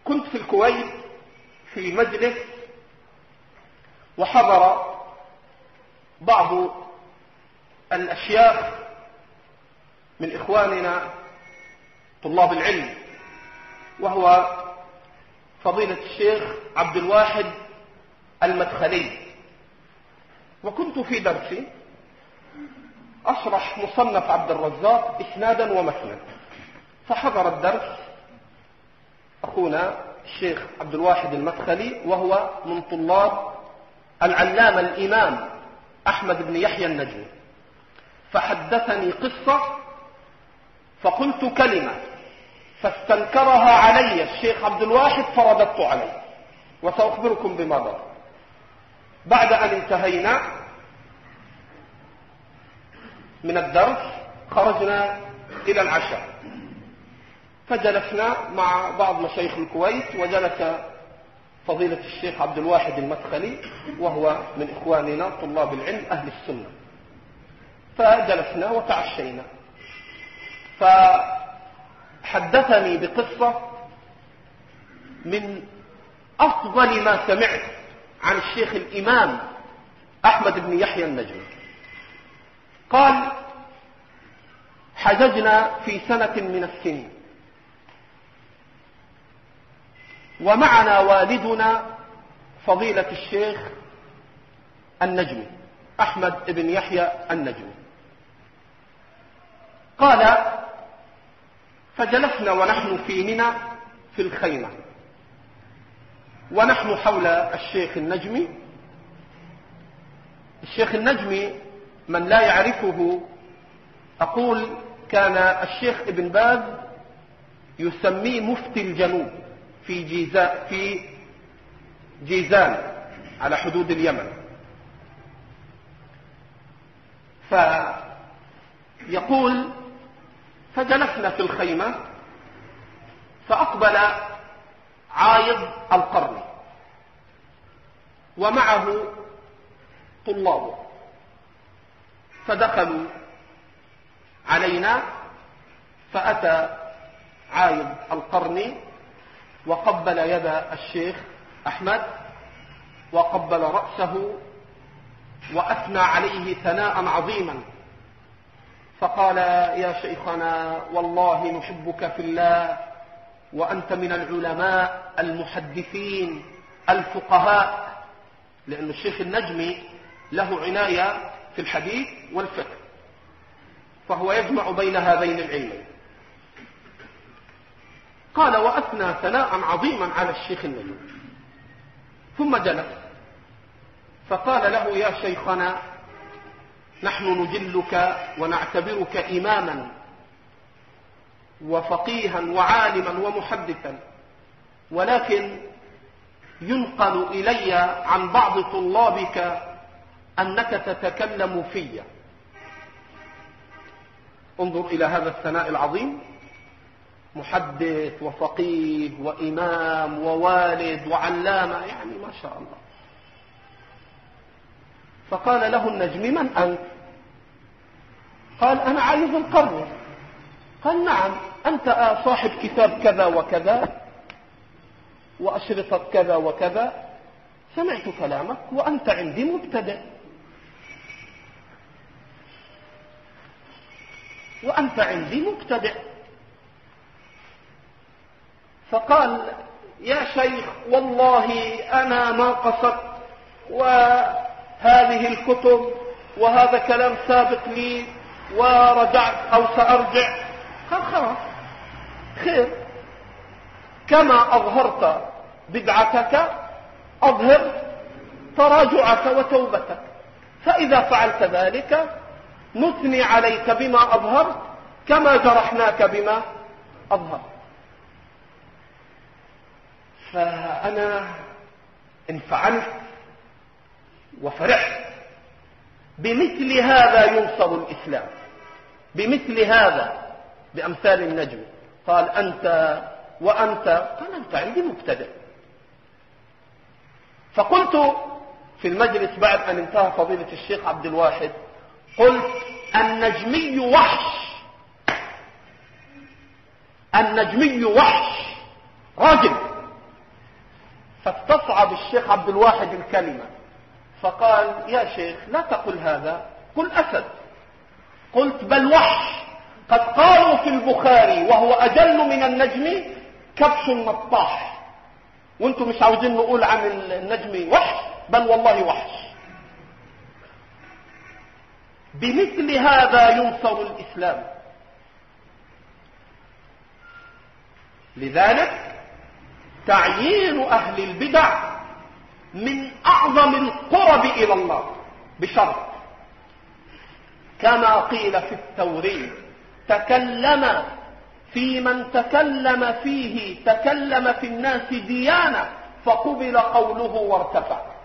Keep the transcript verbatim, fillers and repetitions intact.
كنت في الكويت في مجلس، وحضر بعض الأشياخ من إخواننا طلاب العلم، وهو فضيلة الشيخ عبد الواحد المدخلي. وكنت في درسي أشرح مصنف عبد الرزاق إسنادا ومتنا، فحضر الدرس أخونا الشيخ عبد الواحد المدخلي، وهو من طلاب العلامة الإمام أحمد بن يحيى النجمي، فحدثني قصة فقلت كلمة فاستنكرها علي الشيخ عبد الواحد فرددت عليه، وسأخبركم بما ضر. بعد أن انتهينا من الدرس خرجنا إلى العشاء، فجلسنا مع بعض مشايخ الكويت، وجلس فضيلة الشيخ عبد الواحد المدخلي وهو من إخواننا طلاب العلم أهل السنة، فجلسنا وتعشينا، فحدثني بقصة من أفضل ما سمعت عن الشيخ الإمام أحمد بن يحيى النجمي. قال: حججنا في سنة من السنين، ومعنا والدنا فضيلة الشيخ النجمي أحمد بن يحيى النجمي. قال: فجلسنا ونحن في منى في الخيمة، ونحن حول الشيخ النجمي. الشيخ النجمي من لا يعرفه أقول كان الشيخ ابن باز يسميه مفتي الجنوب في جيزان, في جيزان على حدود اليمن. فيقول: فجلسنا في الخيمة، فأقبل عايض القرن ومعه طلابه، فدخلوا علينا، فأتى عايض القرن وقبل يد الشيخ أحمد وقبل رأسه وأثنى عليه ثناء عظيما، فقال: يا شيخنا والله نحبك في الله، وأنت من العلماء المحدثين الفقهاء، لأن الشيخ النجمي له عناية في الحديث والفقه، فهو يجمع بين هذين العلمين. قال: وأثنى ثناء عظيما على الشيخ النجمي، ثم جلس فقال له: يا شيخنا نحن نجلك ونعتبرك إماما وفقيها وعالما ومحدثا، ولكن ينقل إلي عن بعض طلابك أنك تتكلم في. انظر إلى هذا الثناء العظيم، محدث وفقيه وإمام ووالد وعلامة، يعني ما شاء الله. فقال له النجمي: من أنت؟ قال: أنا عايض القرن. قال: نعم، أنت صاحب كتاب كذا وكذا وأشرطة كذا وكذا، سمعت كلامك وأنت عندي مبتدئ، وأنت عندي مبتدئ. فقال: يا شيخ والله أنا ما قصدت، وهذه الكتب وهذا كلام سابق لي ورجعت أو سأرجع. قال: خلاص خير، كما أظهرت بدعتك أظهر تراجعك وتوبتك، فإذا فعلت ذلك نثني عليك بما أظهرت كما جرحناك بما أظهرت. فأنا انفعلت وفرحت، بمثل هذا ينصر الإسلام، بمثل هذا، بأمثال النجم. قال: أنت وأنت؟ قال: أنت عندي مبتدئ. فقلت في المجلس بعد أن انتهى فضيلة الشيخ عبد الواحد، قلت: النجمي وحش، النجمي وحش، رجل فاستصعب الشيخ عبد الواحد الكلمة فقال يا شيخ لا تقل هذا، قل أسد. قلت بل وحش، قد قالوا في البخاري وهو أجل من النجم كبش نطاح، وانتم مش عاوزين نقول عن النجم وحش، بل والله وحش. بمثل هذا ينصر الإسلام. لذلك تعيين أهل البدع من أعظم القرب إلى الله، بشرط كما قيل في التوريد: تكلم في من تكلم فيه، تكلم في الناس ديانة فقبل قوله وارتفع.